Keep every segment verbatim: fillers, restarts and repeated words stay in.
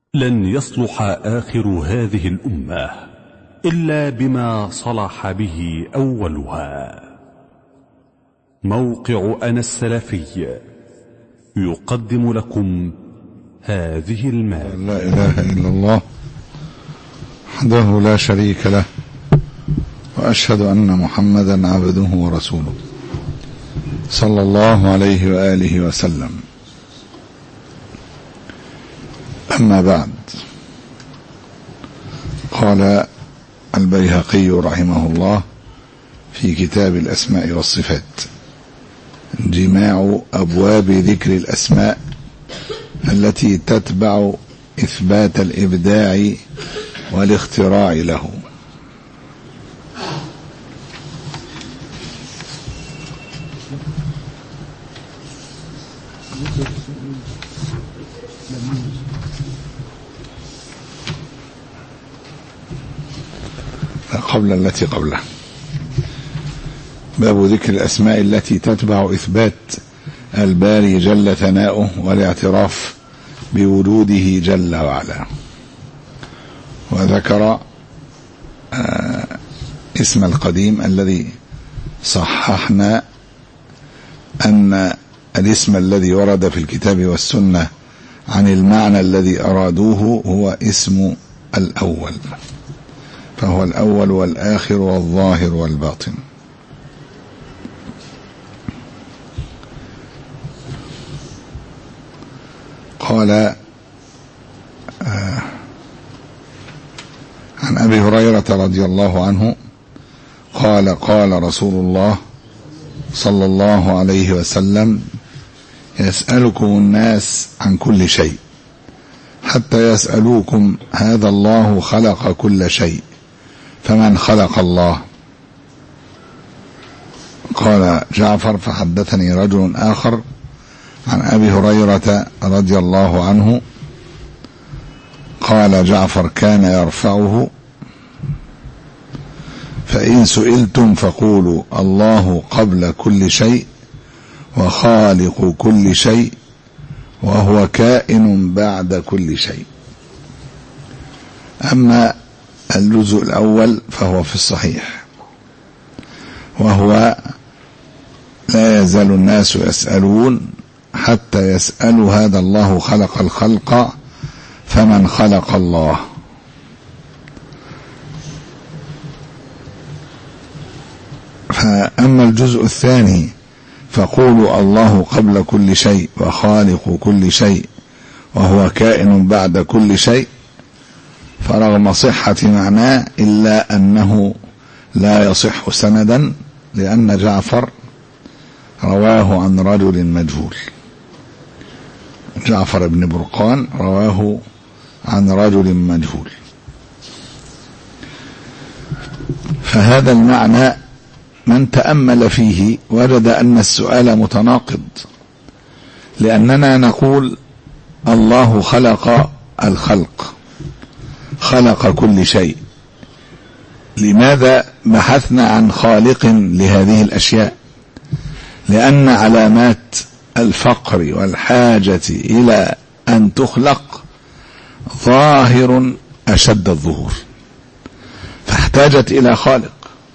لن يصلح آخر هذه الأمة إلا بما صلح به أولها. موقع أنا السلفي يقدم لكم هذه المادة. لا إله إلا الله وحده لا شريك له، وأشهد أن محمدا عبده ورسوله صلى الله عليه وآله وسلم. أما بعد، قال البيهقي رحمه الله في كتاب الأسماء والصفات: جماع أبواب ذكر الأسماء التي تتبع إثبات الإبداع والاختراع له. قبل التي قبله. باب ذكر الأسماء التي تتبع إثبات الباري جل ثناؤه والاعتراف بوجوده جل وعلا. وذكر آه اسم القديم الذي صححنا أن الاسم الذي ورد في الكتاب والسنة عن المعنى الذي أرادوه هو اسم الأول، فهو الأول والآخر والظاهر والباطن. قال آه عن أبي هريرة رضي الله عنه قال: قال رسول الله صلى الله عليه وسلم: يسألكم الناس عن كل شيء حتى يسألوكم هذا الله خلق كل شيء فمن خلق الله؟ قال جعفر: فحدثني رجل آخر عن أبي هريرة رضي الله عنه قال جعفر: كان يرفعه: فإن سئلتم فقولوا الله قبل كل شيء وخالق كل شيء وهو كائن بعد كل شيء. أما الجزء الأول فهو في الصحيح، وهو: لا يزال الناس يسألون حتى يسألوا هذا الله خلق الخلق فمن خلق الله. فأما الجزء الثاني فقولوا الله قبل كل شيء وخالق كل شيء وهو كائن بعد كل شيء، فرغم صحة معناه إلا أنه لا يصح سندا، لأن جعفر رواه عن رجل مجهول. جعفر بن برقان رواه عن رجل مجهول. فهذا المعنى من تأمل فيه وجد أن السؤال متناقض، لأننا نقول الله خلق الخلق، خلق كل شيء. لماذا بحثنا عن خالق لهذه الأشياء؟ لأن علامات الفقر والحاجة إلى أن تخلق ظاهر أشد الظهور، فاحتاجت إلى خالق.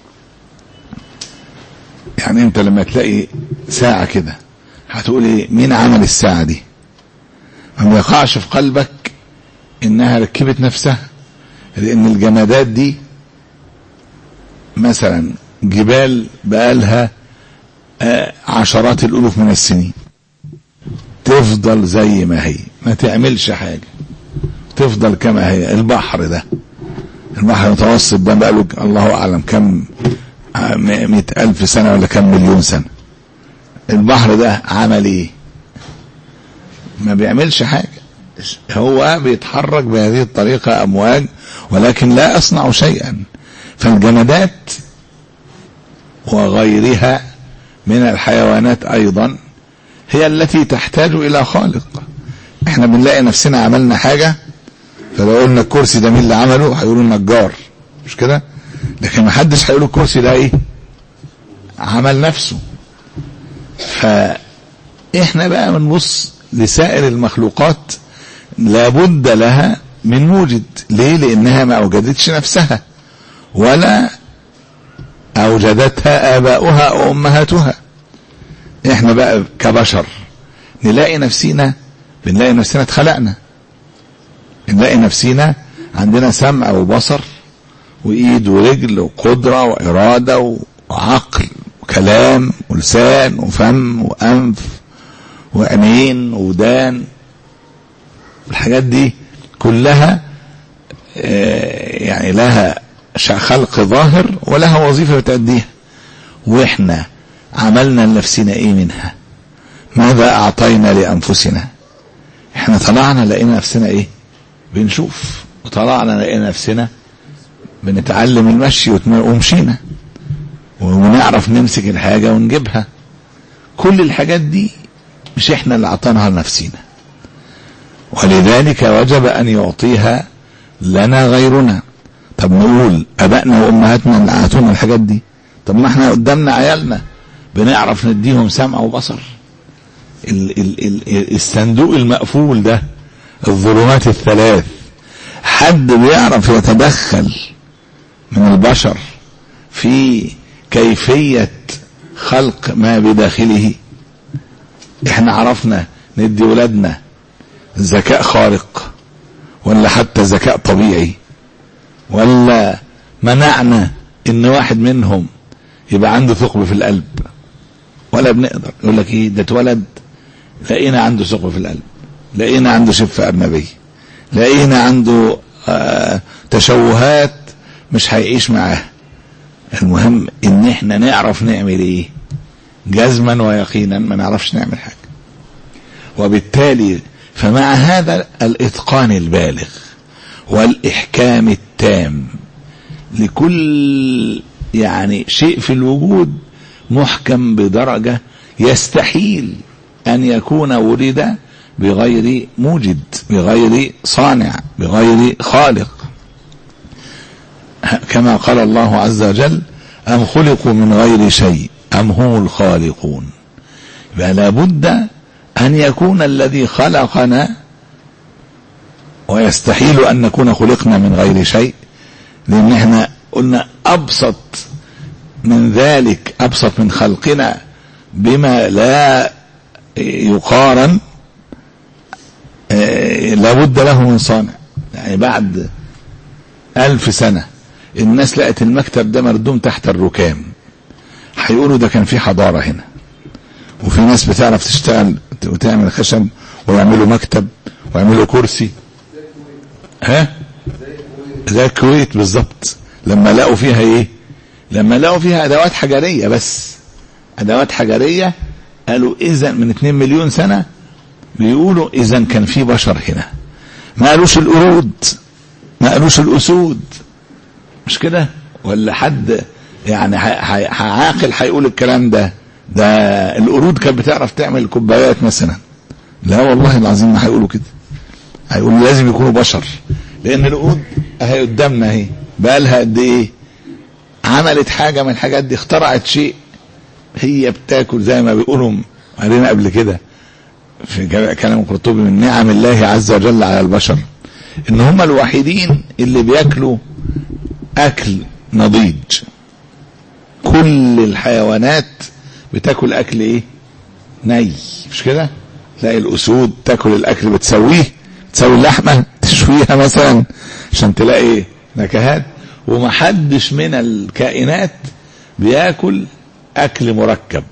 يعني أنت لما تلاقي ساعة كده هتقولي مين عمل الساعة دي؟ ما يقعش في قلبك إنها ركبت نفسها، لأن الجمادات دي مثلا جبال بقالها عشرات الألوف من السنين تفضل زي ما هي، ما تعملش حاجة، تفضل كما هي. البحر ده، البحر المتوسط ده بقاله الله أعلم كم مئة ألف سنة ولا كم مليون سنة. البحر ده عمل ايه؟ ما بيعملش حاجة، هو بيتحرك بهذه الطريقة أمواج، ولكن لا يصنع شيئا. فالجمادات وغيرها من الحيوانات أيضا هي التي تحتاج إلى خالق. احنا بنلاقي نفسنا عملنا حاجة، فلو قلنا الكرسي ده مين اللي عمله هيقولوا النجار، مش كده؟ لكن ما حدش هيقول الكرسي ده ايه؟ عمل نفسه. فاحنا بقى بنبص لسائر المخلوقات لابد لها من موجد. ليه؟ لانها ما اوجدتش نفسها ولا اوجدتها اباؤها او امهاتها. احنا بقى كبشر نلاقي نفسينا بنلاقي نفسنا اتخلقنا، نلاقي نفسينا عندنا سمع وبصر وايد ورجل وقدرة وارادة وعقل وكلام ولسان وفم وانف وعينين ودان. الحاجات دي كلها يعني لها خلق ظاهر ولها وظيفة بتأديها. واحنا عملنا لنفسنا ايه منها؟ ماذا اعطينا لانفسنا؟ احنا طلعنا لقينا نفسنا ايه؟ بنشوف. وطلعنا لقينا نفسنا بنتعلم المشي ومشينا ونعرف نمسك الحاجة ونجيبها. كل الحاجات دي مش احنا اللي اعطيناها لنفسنا، ولذلك وجب ان يعطيها لنا غيرنا. طب نقول ابائنا وامهاتنا اللي اعطونا الحاجات دي، طب ما احنا قدامنا عيالنا بنعرف نديهم سمع وبصر. ال ال ال الصندوق المقفول ده، الظلمات الثلاث، حد بيعرف يتدخل من البشر في كيفية خلق ما بداخله؟ احنا عرفنا ندي ولادنا ذكاء خارق ولا حتى ذكاء طبيعي؟ ولا منعنا ان واحد منهم يبقى عنده ثقب في القلب؟ ولا بنقدر. يقول لك ايه ده اتولد لقينا عنده ثقب في القلب، لقينا عنده شفة أرنبية، لقينا عنده آه تشوهات مش هيعيش معاها. المهم ان احنا نعرف نعمل ايه؟ جزما ويقينا ما نعرفش نعمل حاجة. وبالتالي فمع هذا الاتقان البالغ والاحكام التام لكل يعني شيء في الوجود، محكم بدرجة يستحيل ان يكون ولد بغير موجد، بغير صانع، بغير خالق. كما قال الله عز وجل: أم خلقوا من غير شيء أم هم الخالقون. فلا بد أن يكون الذي خلقنا، ويستحيل أن نكون خلقنا من غير شيء، لأن احنا قلنا أبسط من ذلك، أبسط من خلقنا بما لا يقارن، لابد له من صانع. يعني بعد ألف سنة الناس لقت المكتب ده مردوم تحت الركام، هيقولوا ده كان في حضارة هنا، وفي ناس بتعرف تشتغل وتعمل خشب ويعملوا مكتب ويعملوا كرسي. ها زي الكويت بالظبط. لما لقوا فيها ايه؟ لما لقوا فيها ادوات حجرية، بس ادوات حجرية، قالوا اذا من اتنين مليون سنة بيقولوا اذا كان في بشر هنا. ما قالوش القرود، ما قالوش الاسود، مش كده؟ ولا حد يعني عاقل هيقول الكلام ده؟ ده القرود كانت بتعرف تعمل كوبايات مثلا. لا والله العظيم ما هيقولوا كده، هيقولوا لازم يكونوا بشر، لان القرود اهي قدامنا اهي بقى لها قد ايه عملت حاجه من الحاجات دي، اخترعت شيء. هي بتاكل زي ما بيقولوا، قالنا قبل كده في كلام القرطبي من نعم الله عز وجل على البشر ان هم الوحيدين اللي بياكلوا اكل نضيج. كل الحيوانات بتاكل اكل ايه؟ ني، مش كده؟ تلاقي الاسود تاكل الاكل بتسويه، تسوي اللحمه تشويها مثلا عشان تلاقي نكهات. ومحدش من الكائنات بياكل اكل مركب.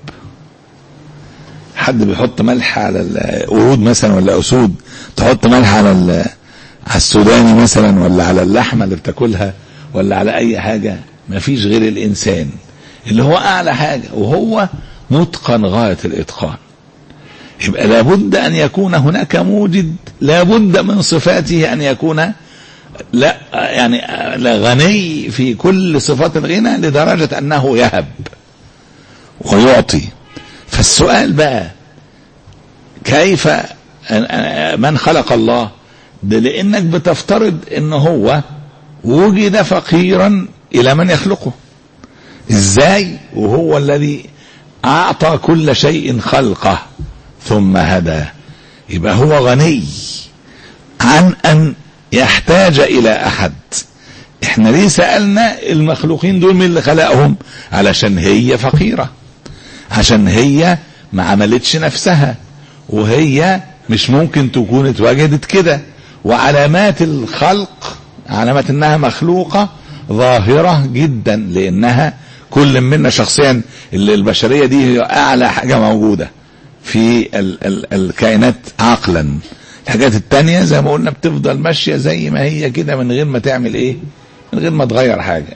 حد بيحط ملح على القرود مثلا ولا اسود، تحط ملح على على السوداني مثلا ولا على اللحمه اللي بتاكلها ولا على اي حاجه؟ ما فيش غير الانسان اللي هو اعلى حاجه، وهو متقن غايه الاتقان. يبقى لابد ان يكون هناك موجد، لابد من صفاته ان يكون لا يعني لا غني في كل صفات الغنى لدرجه انه يهب ويعطي. فالسؤال بقى كيف من خلق الله ده؟ لانك بتفترض ان هو وجد فقيرا الى من يخلقه. ازاي وهو الذي اعطى كل شيء خلقه ثم هدى؟ يبقى هو غني عن ان يحتاج إلى أحد. احنا ليه سألنا المخلوقين دول من اللي خلقهم؟ علشان هي فقيرة، عشان هي ما عملتش نفسها، وهي مش ممكن تكون اتوجدت كده. وعلامات الخلق، علامات انها مخلوقة ظاهرة جدا، لانها كل منا شخصيا، البشرية دي هي اعلى حاجة موجودة في ال ال الكائنات عقلا. الحاجات التانية زي ما قلنا بتفضل ماشية زي ما هي كده من غير ما تعمل ايه، من غير ما تغير حاجة.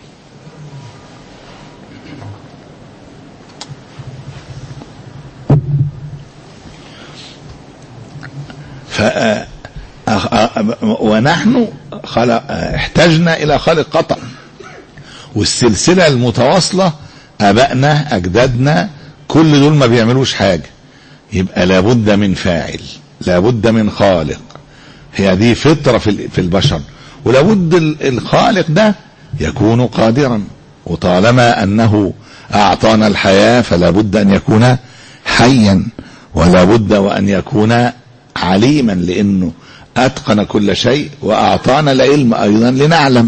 ف ونحن خلق احتاجنا الى خالق قطع، والسلسلة المتواصلة ابائنا اجدادنا كل دول ما بيعملوش حاجة، يبقى لابد من فاعل، لابد من خالق. هي دي فطرة في البشر، ولابد الخالق ده يكون قادرا. وطالما انه اعطانا الحياة فلا بد ان يكون حيا، ولا بد وان يكون عليما، لانه اتقن كل شيء واعطانا العلم ايضا لنعلم،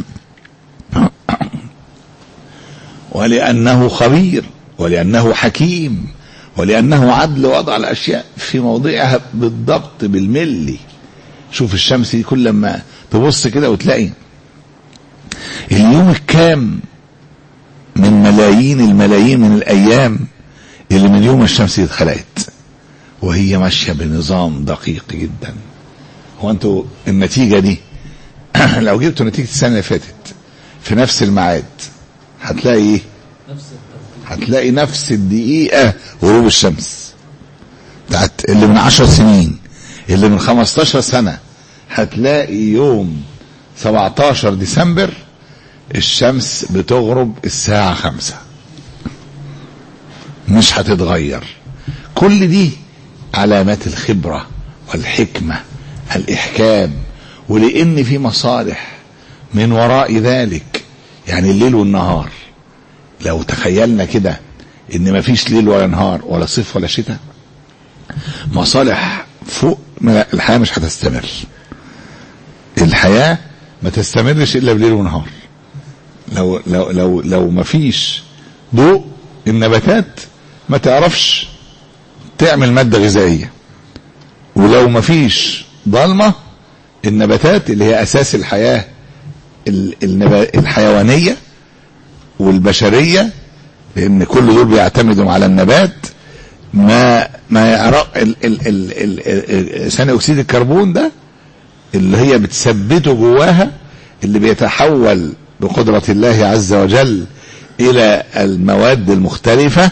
ولانه خبير، ولانه حكيم، ولانه عدل وضع الاشياء في موضعها بالضبط بالملي. شوف الشمس دي كل ما تبص كده وتلاقي اليوم الكام من ملايين الملايين من الايام اللي من يوم الشمس اتخلقت، وهي ماشيه بنظام دقيق جدا. هو انتوا النتيجه دي لو جبتوا نتيجه السنه اللي فاتت في نفس الميعاد هتلاقي ايه؟ هتلاقي نفس الدقيقه غروب الشمس بتاعت اللي من عشر سنين، اللي من خمستاشر سنه. هتلاقي يوم سبعتاشر ديسمبر الشمس بتغرب الساعه خمسة، مش هتتغير. كل دي علامات الخبرة والحكمة، الإحكام، ولأن في مصالح من وراء ذلك. يعني الليل والنهار، لو تخيلنا كده إن ما فيش ليل ولا نهار ولا صيف ولا شتاء، مصالح فوق الحياة مش هتستمر. الحياة ما تستمرش إلا بليل ونهار. لو لو لو لو ما فيش ضوء، النباتات ما تعرفش تعمل مادة غذائية. ولو ما فيش ضلمة، النباتات اللي هي أساس الحياة الحيوانية والبشرية، لأن كل دول بيعتمدوا على النبات، ما ما يعرف ثاني أكسيد الكربون ده اللي هي بتثبته جواها، اللي بيتحول بقدرة الله عز وجل إلى المواد المختلفة.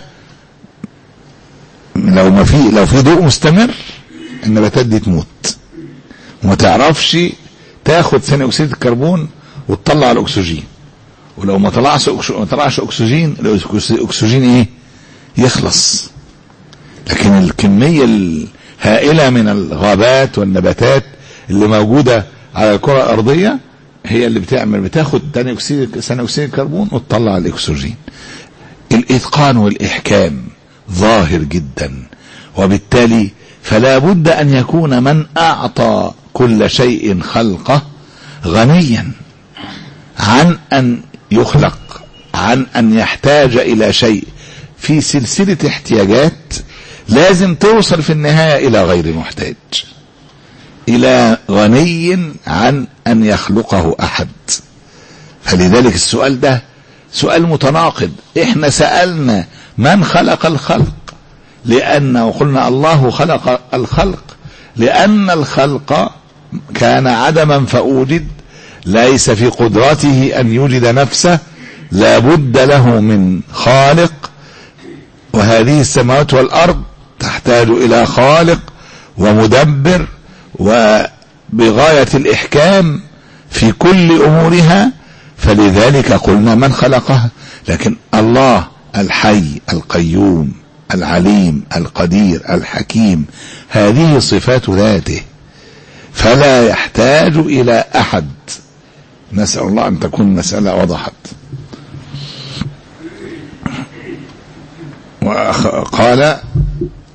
لو ما في لو في ضوء مستمر، النباتات دي تموت وما تعرفش تاخد ثاني اكسيد الكربون وتطلع الاكسجين. ولو ما طلعش ما طلعش اكسجين، الاكسجين ايه؟ يخلص. لكن الكميه الهائله من الغابات والنباتات اللي موجوده على الكره الارضيه هي اللي بتعمل بتاخد ثاني اكسيد ثاني اكسيد الكربون وتطلع الاكسجين. الاتقان والاحكام ظاهر جدا، وبالتالي فلا بد ان يكون من اعطى كل شيء خلقه غنيا عن ان يخلق، عن ان يحتاج الى شيء في سلسلة احتياجات لازم توصل في النهاية الى غير محتاج، الى غني عن ان يخلقه احد. فلذلك السؤال ده سؤال متناقض. احنا سألنا من خلق الخلق، لأن وقلنا الله خلق الخلق، لأن الخلق كان عدما فأوجد، ليس في قدرته أن يوجد نفسه، لا بد له من خالق. وهذه السماوات والأرض تحتاج إلى خالق ومدبر وبغاية الإحكام في كل أمورها. فلذلك قلنا من خلقها. لكن الله الحي القيوم العليم القدير الحكيم، هذه صفات ذاته، فلا يحتاج إلى أحد. نسأل الله أن تكون المسألة وضحت. وقال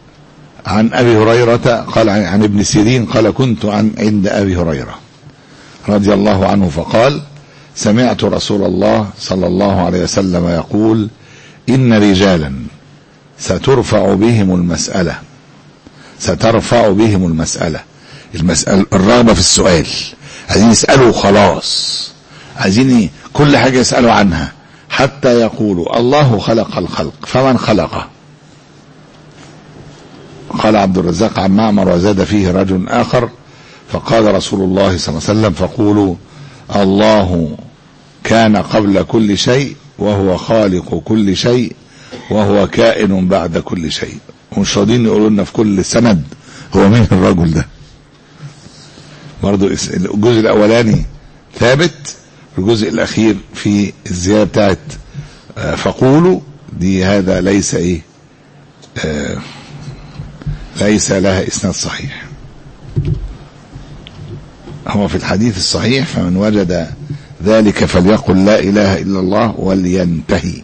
عن أبي هريرة قال عن ابن سيرين قال كنت عن عند أبي هريرة رضي الله عنه فقال: سمعت رسول الله صلى الله عليه وسلم يقول: إن رجالا سترفع بهم المسألة سترفع بهم المسألة المسألة الرغبة في السؤال، عايزين يسألوا خلاص، عايزين كل حاجة يسألوا عنها، حتى يقولوا: الله خلق الخلق فمن خلقه؟ قال عبد الرزاق عن معمر: وزاد فيه رجل آخر فقال رسول الله صلى الله عليه وسلم: فقولوا: الله كان قبل كل شيء وهو خالق كل شيء وهو كائن بعد كل شيء. ومش راضيين يقولوا لنا في كل سند هو مين الرجل ده. برضو الجزء الاولاني ثابت، الجزء الاخير في الزياده بتاعت فقولوا دي هذا ليس ايه آه ليس لها اسناد صحيح. هو في الحديث الصحيح: فمن وجد ذلك فليقل لا اله الا الله ولينتهي.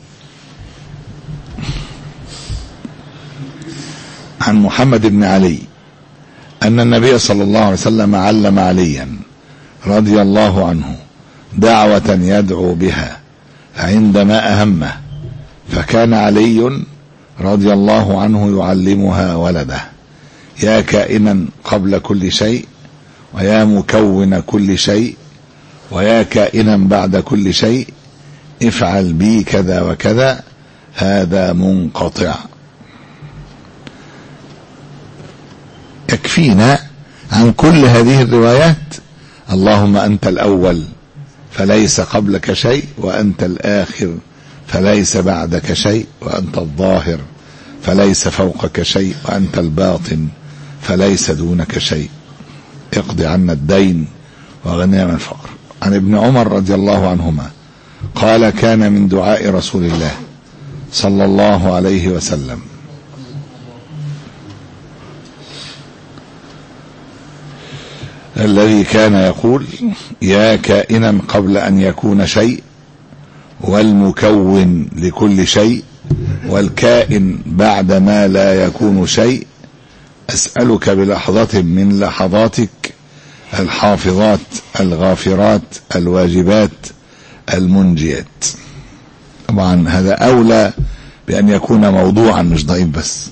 عن محمد بن علي أن النبي صلى الله عليه وسلم علم عليا رضي الله عنه دعوة يدعو بها عندما أهمه، فكان علي رضي الله عنه يعلمها ولده: يا كائنا قبل كل شيء، ويا مكون كل شيء، ويا كائنا بعد كل شيء، افعل بي كذا وكذا، هذا منقطع. يكفينا عن كل هذه الروايات: اللهم أنت الأول فليس قبلك شيء، وأنت الآخر فليس بعدك شيء، وأنت الظاهر فليس فوقك شيء، وأنت الباطن فليس دونك شيء، اقض عنا الدين وغنينا من الفقر. عن ابن عمر رضي الله عنهما قال: كان من دعاء رسول الله صلى الله عليه وسلم الذي كان يقول: يا كائنا قبل أن يكون شيء، والمكون لكل شيء، والكائن بعد ما لا يكون شيء، أسألك بلحظة من لحظاتك الحافظات الغافرات الواجبات المنجيات. طبعا هذا أولى بأن يكون موضوعا مش ضعيف بس.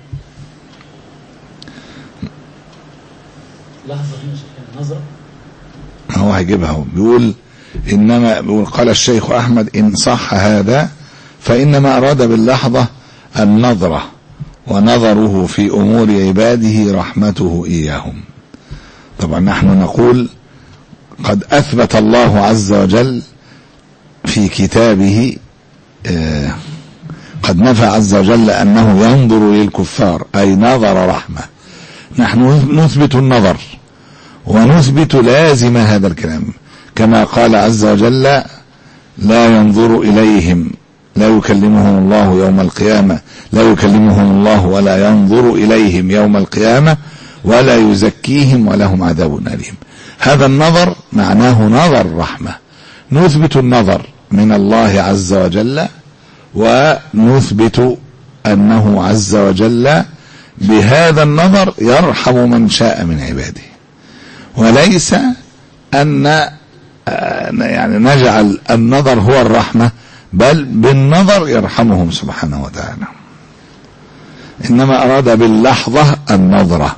لحظة هنا شيخ نظرة هو هيجيبها، بيقول إنما بيقول قال الشيخ أحمد: إن صح هذا فإنما أراد باللحظة النظرة، ونظره في أمور عباده رحمته إياهم. طبعا نحن نقول قد أثبت الله عز وجل في كتابه آه قد نفى عز وجل أنه ينظر للكفار، أي نظر رحمة. نحن نثبت النظر ونثبت لازم هذا الكلام، كما قال عز وجل: لا ينظر إليهم، لا يكلمهم الله يوم القيامة، لا يكلمهم الله ولا ينظر إليهم يوم القيامة ولا يزكيهم ولهم عذاب أليم. هذا النظر معناه نظر رحمة. نثبت النظر من الله عز وجل، ونثبت أنه عز وجل بهذا النظر يرحم من شاء من عباده، وليس أن يعني نجعل النظر هو الرحمة، بل بالنظر يرحمهم سبحانه وتعالى. إنما أراد باللحظة النظرة.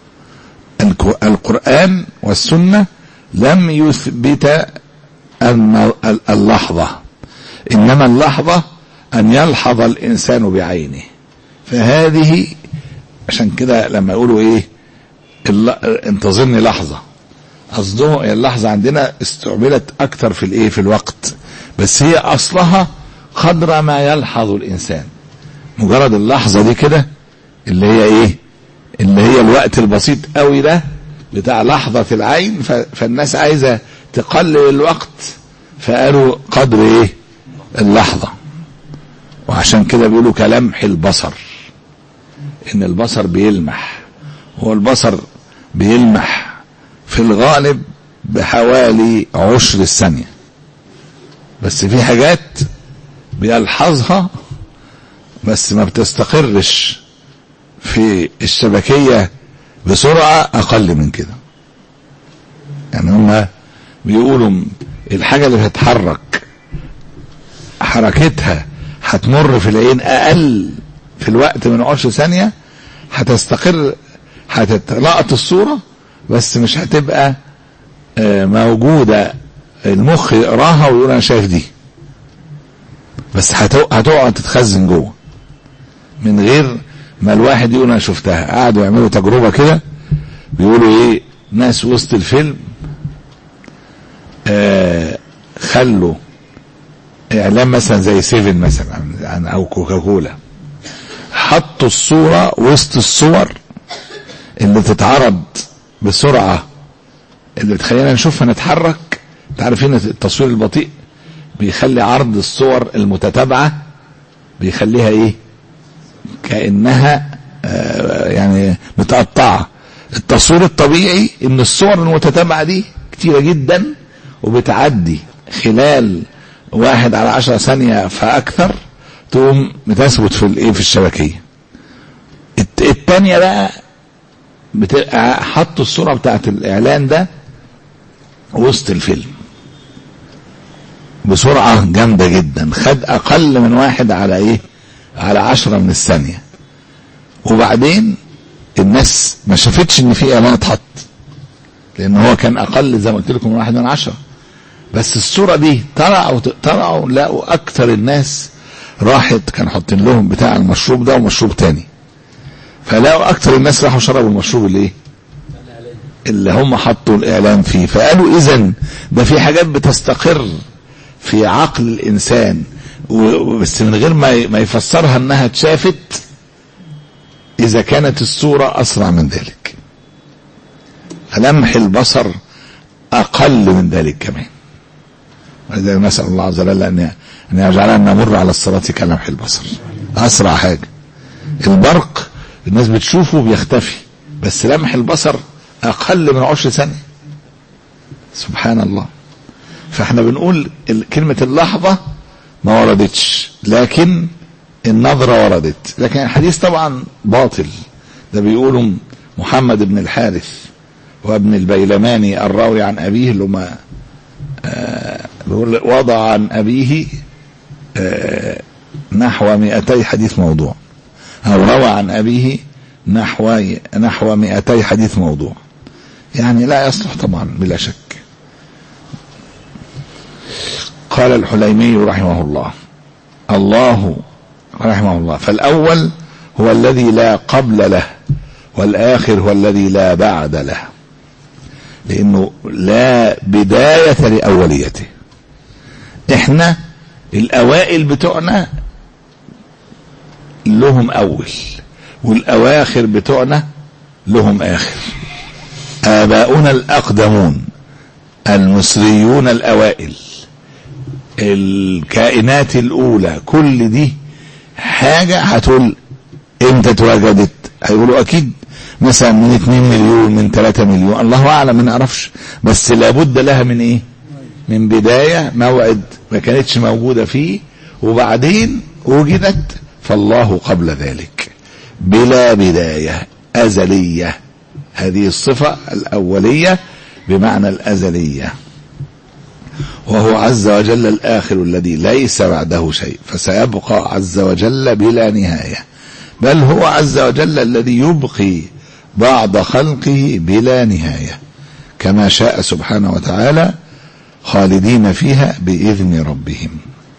القرآن والسنة لم يثبت اللحظة، إنما اللحظة أن يلحظ الإنسان بعينه. فهذه عشان كده لما يقولوا إيه انتظرني لحظة، قصده اللحظة عندنا استعملت أكثر في الإيه في الوقت، بس هي أصلها قدر ما يلحظ الإنسان. مجرد اللحظة دي كده اللي هي إيه اللي هي الوقت البسيط قوي ده بتاع لحظة العين، فالناس عايزة تقلل الوقت، فقالوا قدر إيه اللحظة. وعشان كده بيقولوا كلمح البصر، إن البصر بيلمح، هو البصر بيلمح في الغالب بحوالي عشر الثانية، بس في حاجات بيلحظها بس ما بتستقرش في الشبكية بسرعة أقل من كده. يعني هم بيقولوا الحاجة اللي هتتحرك حركتها هتمر في العين اقل في الوقت من عشر ثانية، هتستقر، هتتلقط الصورة بس مش هتبقى موجودة المخ يقراها ويقول انا شايف دي، بس هتقعد تتخزن جوه من غير ما الواحد يقول انا شفتها. قعدوا يعملوا تجربة كده، بيقولوا ايه، ناس وسط الفيلم آه خلوا اعلان مثلا زي سيفن مثلا او كوكاكولا، حطوا الصورة وسط الصور اللي تتعرض بسرعة اللي بتخلينا نشوفها نتحرك. تعرفين التصوير البطيء بيخلي عرض الصور المتتابعة بيخليها ايه، كأنها آه يعني متقطعة. التصوير الطبيعي ان الصور المتتابعة دي كتيرة جدا وبتعدي خلال واحد على عشرة ثانية فاكثر تقوم بتثبت في الايه في الشبكية. التانية بقى بتبقى حطوا الصورة بتاعت الاعلان ده وسط الفيلم بسرعة جامدة جدا، خد اقل من واحد على ايه على عشرة من الثانية، وبعدين الناس ما شافتش ان في اعلان اتحط لان هو كان اقل زي ما قلت لكم من واحد من عشرة. بس الصورة دي طلعوا طلعوا لقوا اكتر الناس راحت، كان حاطين لهم بتاع المشروب ده ومشروب تاني، فلقوا اكتر الناس راحوا شربوا المشروب اللي ايه اللي هم حطوا الاعلان فيه. فقالوا اذن ده في حاجات بتستقر في عقل الانسان بس من غير ما يفسرها انها اتشافت اذا كانت الصورة اسرع من ذلك. لمح البصر اقل من ذلك كمان، ولذلك نسأل الله عز وجل ان ان يجعلنا نمر على الصراط كلمح البصر، اسرع حاجة. البرق الناس بتشوفه بيختفي، بس لمح البصر اقل من عشر ثانية. سبحان الله. فاحنا بنقول كلمة اللحظة ما وردتش لكن النظرة وردت، لكن الحديث طبعا باطل. ده بيقولوا محمد بن الحارث وابن البيلماني الراوي عن أبيه لما آه وضع عن أبيه آه نحو مئتي حديث موضوع، أو روى عن أبيه نحو نحو مئتي حديث موضوع، يعني لا يصلح طبعا بلا شك. قال الحليمي رحمه الله الله رحمه الله فالأول هو الذي لا قبل له، والآخر هو الذي لا بعد له، لأنه لا بداية لأوليته. احنا الأوائل بتوعنا لهم أول، والأواخر بتوعنا لهم آخر. آباؤنا الأقدمون المصريون الأوائل، الكائنات الأولى، كل دي حاجة هتقول امتى اتوجدت، هيقولوا أكيد مثلا من اتنين مليون من تلاتة مليون، الله أعلم ما نعرفش، بس لابد لها من إيه؟ من بداية، موعد ما كانتش موجودة فيه وبعدين وجدت. فالله قبل ذلك بلا بداية، أزلية. هذه الصفة الأولية بمعنى الأزلية. وهو عز وجل الآخر الذي ليس بعده شيء، فسيبقى عز وجل بلا نهاية، بل هو عز وجل الذي يبقي بعض خلقه بلا نهاية كما شاء سبحانه وتعالى، خالدين فيها بإذن ربهم.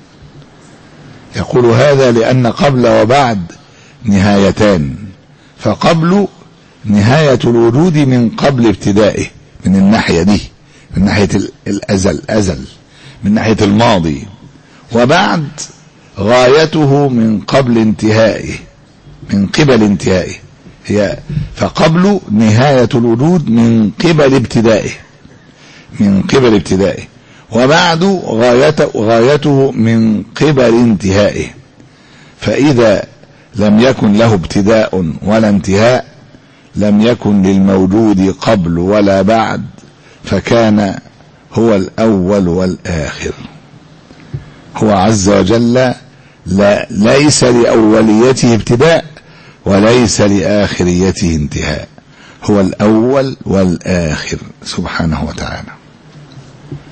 يقول هذا لأن قبل وبعد نهايتان، فقبل نهاية الوجود من قبل ابتدائه من الناحية دي، من ناحية الأزل أزل من ناحية الماضي، وبعد غايته من قبل انتهائه من قبل انتهائه هي. فقبل نهاية الوجود من قبل ابتدائه من قبل ابتدائه وبعد غايته, غايته من قبل انتهائه. فإذا لم يكن له ابتداء ولا انتهاء لم يكن للموجود قبل ولا بعد، فكان هو الأول والآخر. هو عز وجل لا ليس لأوليته ابتداء وليس لآخريته انتهاء، هو الأول والآخر سبحانه وتعالى.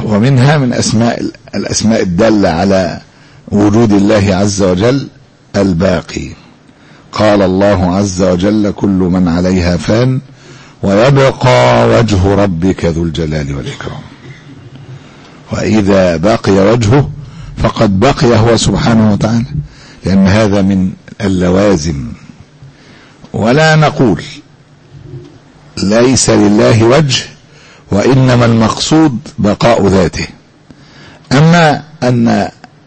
ومنها من أسماء الأسماء الدالة على وجود الله عز وجل الباقي. قال الله عز وجل: كل من عليها فان ويبقى وجه ربك ذو الجلال والإكرام. وإذا بقي وجهه فقد بقي هو سبحانه وتعالى، لأن هذا من اللوازم. ولا نقول ليس لله وجه، وإنما المقصود بقاء ذاته. أما أن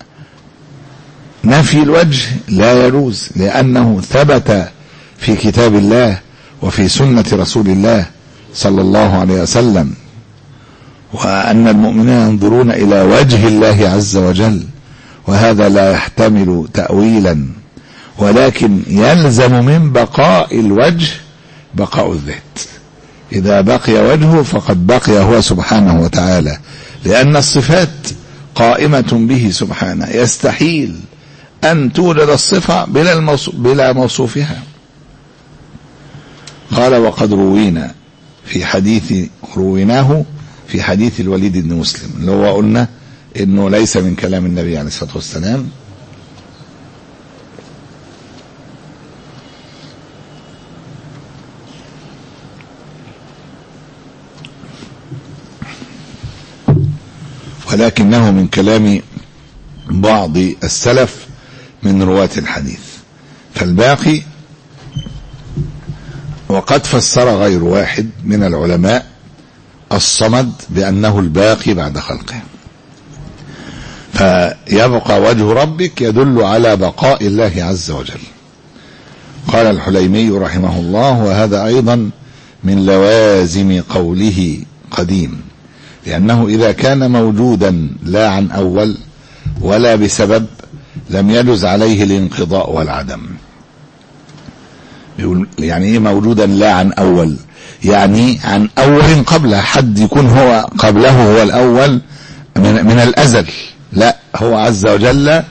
نفي الوجه لا يجوز، لأنه ثبت في كتاب الله وفي سنة رسول الله صلى الله عليه وسلم، وأن المؤمنين ينظرون إلى وجه الله عز وجل، وهذا لا يحتمل تأويلا، ولكن يلزم من بقاء الوجه بقاء الذات. إذا بقي وجهه فقد بقي هو سبحانه وتعالى، لأن الصفات قائمة به سبحانه، يستحيل أن توجد الصفة بلا, الموصوف بلا موصوفها. قال: وقد روينا في حديث رويناه في حديث الوليد بن مسلم، اللي هو قلنا إنه ليس من كلام النبي عليه الصلاة والسلام. ولكنه من كلام بعض السلف من رواة الحديث. فالباقي، وقد فسر غير واحد من العلماء الصمد بأنه الباقي بعد خلقه، فيبقى وجه ربك يدل على بقاء الله عز وجل. قال الحليمي رحمه الله: وهذا أيضا من لوازم قوله قديم، لأنه إذا كان موجودا لا عن أول ولا بسبب لم يجز عليه الانقضاء والعدم. يعني ايه موجودا لا عن أول؟ يعني عن أول قبله، حد يكون هو قبله هو الأول من, من الأزل. لا، هو عز وجل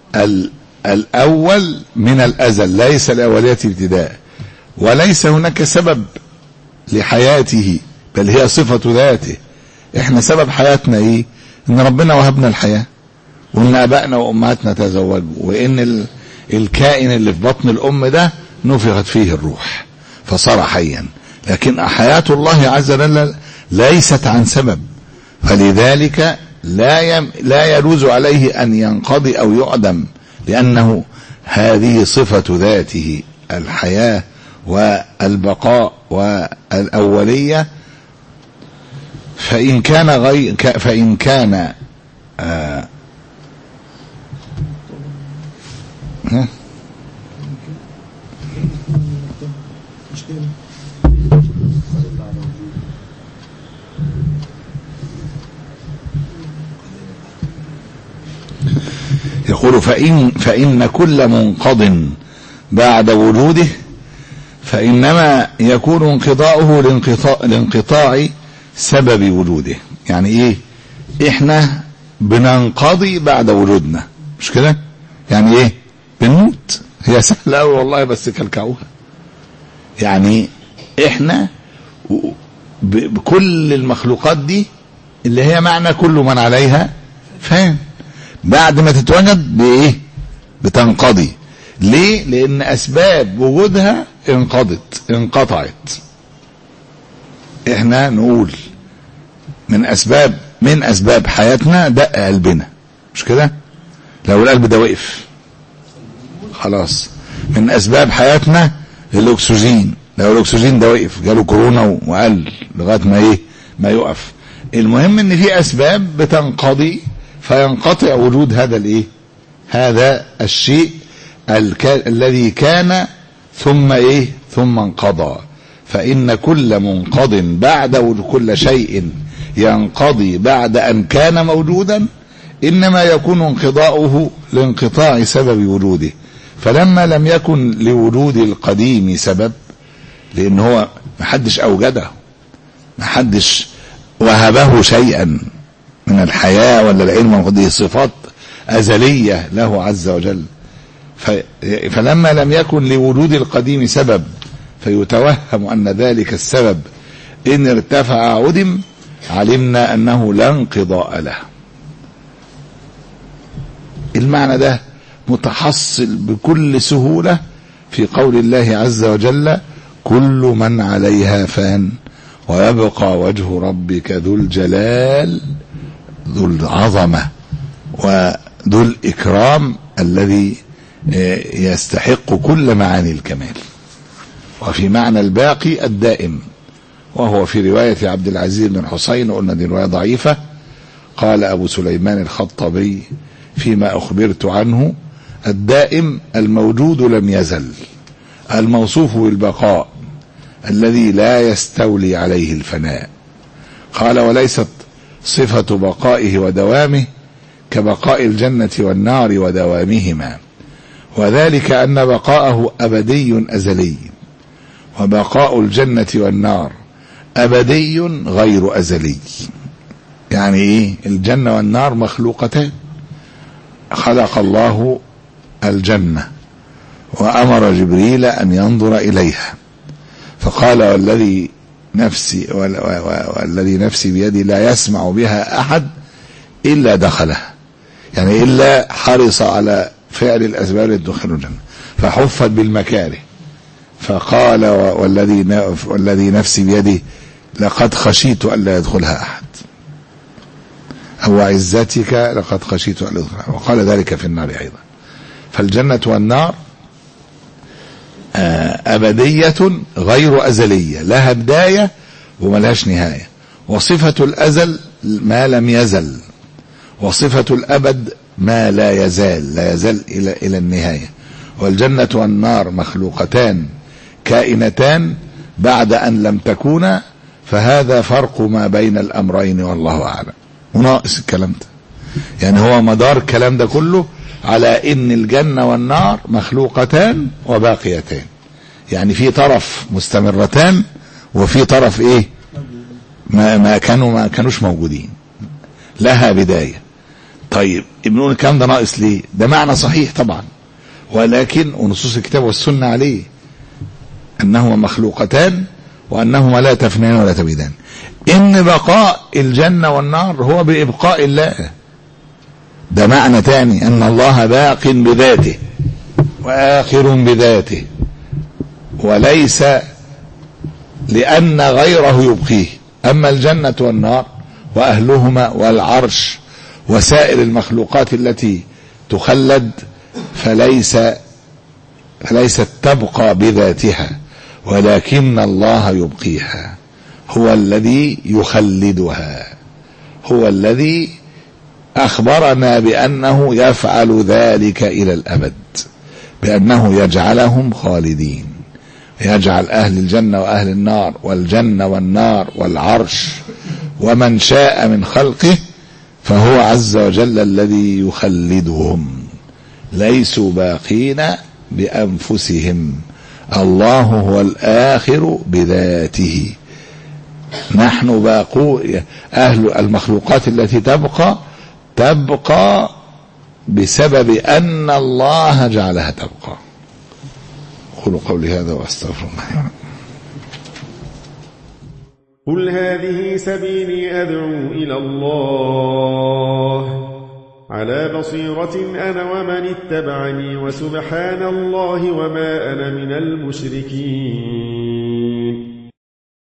الأول من الأزل، ليس الأولية ابتداء، وليس هناك سبب لحياته، بل هي صفة ذاته. احنا سبب حياتنا ايه؟ ان ربنا وهبنا الحياة، وان ابائنا وامهاتنا تزوجوا، وان الكائن اللي في بطن الام ده نفخت فيه الروح فصار حيا. لكن حياة الله عز وجل ليست عن سبب، فلذلك لا يم لا يجوز عليه ان ينقضي او يعدم، لانه هذه صفة ذاته، الحياة والبقاء والأولية. فإن كان غير فإن كان آه يقول: فإن فإن كل منقض بعد وجوده فإنما يكون انقضاؤه لانقطاع, لانقطاع سبب وجوده. يعني ايه؟ احنا بننقضي بعد وجودنا، مش كده؟ يعني ايه؟ بنموت. هي سهلة قوي والله، بس كلكعوها. يعني احنا بكل المخلوقات دي اللي هي معنى كل من عليها فان، بعد ما تتوجد بايه؟ بتنقضي. ليه؟ لان اسباب وجودها انقضت انقطعت. احنا نقول من اسباب من اسباب حياتنا دق قلبنا، مش كده؟ لو القلب ده وقف خلاص. من اسباب حياتنا الاكسجين، لو الاكسجين ده وقف جاله كورونا وقل لغايه ما ايه؟ ما يقف. المهم ان في اسباب بتنقضي فينقطع وجود هذا الايه؟ هذا الشيء الك... الذي كان ثم ايه؟ ثم انقضى. فإن كل منقض بعد كل شيء ينقضي بعد أن كان موجودا، إنما يكون انقضاؤه لانقطاع سبب وجوده. فلما لم يكن لوجود القديم سبب، لأن هو محدش أوجده، محدش وهبه شيئا من الحياة ولا العلم، هذه صفات أزلية له عز وجل. فلما لم يكن لوجود القديم سبب فيتوهم أن ذلك السبب إن ارتفع عدم، علمنا أنه لا انقضاء له. المعنى ده متحصل بكل سهولة في قول الله عز وجل: كل من عليها فان ويبقى وجه ربك ذو الجلال ذو العظمة وذو الإكرام الذي يستحق كل معاني الكمال. وفي معنى الباقي الدائم، وهو في رواية عبد العزيز بن الحسين، قلنا دي رواية ضعيفة. قال أبو سليمان الخطابي فيما أخبرت عنه: الدائم الموجود لم يزل، الموصوف بالبقاء الذي لا يستولي عليه الفناء. قال: وليست صفة بقائه ودوامه كبقاء الجنة والنار ودوامهما، وذلك أن بقاءه أبدي أزلي، وبقاء الجنة والنار أبدي غير أزلي. يعني إيه؟ الجنة والنار مخلوقتان، خلق الله الجنة وأمر جبريل أن ينظر إليها، فقال: والذي نفسي والذي نفسي بيدي لا يسمع بها أحد إلا دخلها، يعني إلا حرص على فعل الأسباب لتدخل الجنة، فحفت بالمكاره. فقال: والذي والذي نفسي بيدي لقد خشيت ألا يدخلها أحد، أو عزتك لقد خشيت ألا يدخلها، وقال ذلك في النار أيضا. فالجنة والنار أبدية غير أزلية، لها بداية وما لهاش نهاية. وصفة الأزل ما لم يزل، وصفة الأبد ما لا يزال، لا يزال إلى إلى النهاية. والجنة والنار مخلوقتان كائنتان بعد أن لم تكونا، فهذا فرق ما بين الأمرين والله أعلم. وناقص الكلام ده، يعني هو مدار الكلام ده كله على إن الجنة والنار مخلوقتان وباقيتان، يعني في طرف مستمرتان وفي طرف إيه ما, ما كانوا ما كانوش موجودين، لها بداية. طيب ابن الكلام ده ناقص ليه؟ ده معنى صحيح طبعا، ولكن ونصوص الكتاب والسنة عليه أنهما مخلوقتان وأنهما لا تفنيان ولا تبيدان. إن بقاء الجنة والنار هو بإبقاء الله، ده معنى تاني، أن الله باق بذاته وآخر بذاته، وليس لأن غيره يبقيه. أما الجنة والنار وأهلهما والعرش وسائر المخلوقات التي تخلد فليس فليست تبقى بذاتها، ولكن الله يبقيها، هو الذي يخلدها، هو الذي أخبرنا بأنه يفعل ذلك إلى الأبد، بأنه يجعلهم خالدين، يجعل أهل الجنة وأهل النار والجنة والنار والعرش ومن شاء من خلقه، فهو عز وجل الذي يخلدهم، ليسوا باقين بأنفسهم، الله هو الآخر بذاته. نحن باقو أهل المخلوقات التي تبقى تبقى بسبب أن الله جعلها تبقى. قولوا قولي هذا وأستغفر الله. قل هذه سبيلي أدعو إلى الله على بصيرة أنا ومن اتبعني، وسبحان الله وما أنا من المشركين.